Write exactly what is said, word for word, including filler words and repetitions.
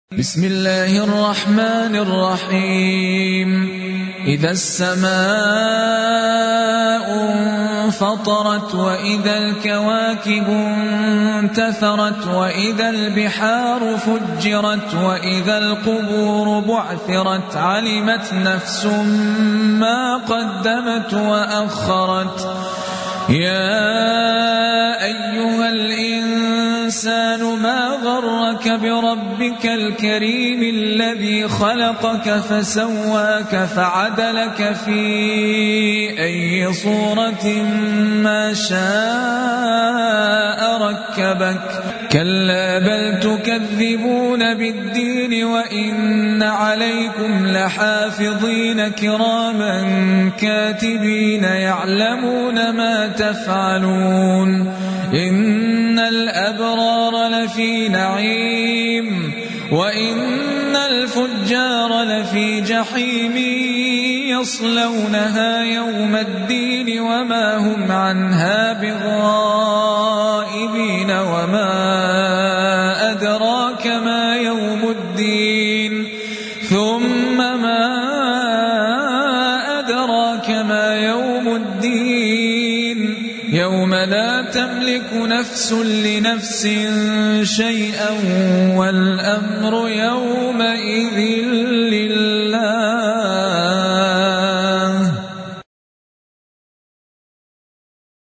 بسم الله الرحمن الرحيم إذا السماء انفطرت وإذا الكواكب انتثرت وإذا البحار فجرت وإذا القبور بعثرت علمت نفس ما قدمت وأخرت يا أيها الإنسان ما غرك بربك الكريم الذي خلقك فسواك فعدلك في أي صورة ما شاء ركبك كلا بل تكذبون بالدين وإن عليكم لحافظين كراما كاتبين يعلمون ما تفعلون إن الأبرار لفي نعيم وإن الفجار لفي جحيم يصلونها يوم الدين وما هم عنها بغائبين وما أدراك ما يوم الدين ثم ما أدراك ما يوم الدين يوم لا تملك نفس لنفس شيئا والأمر يومئذ لله.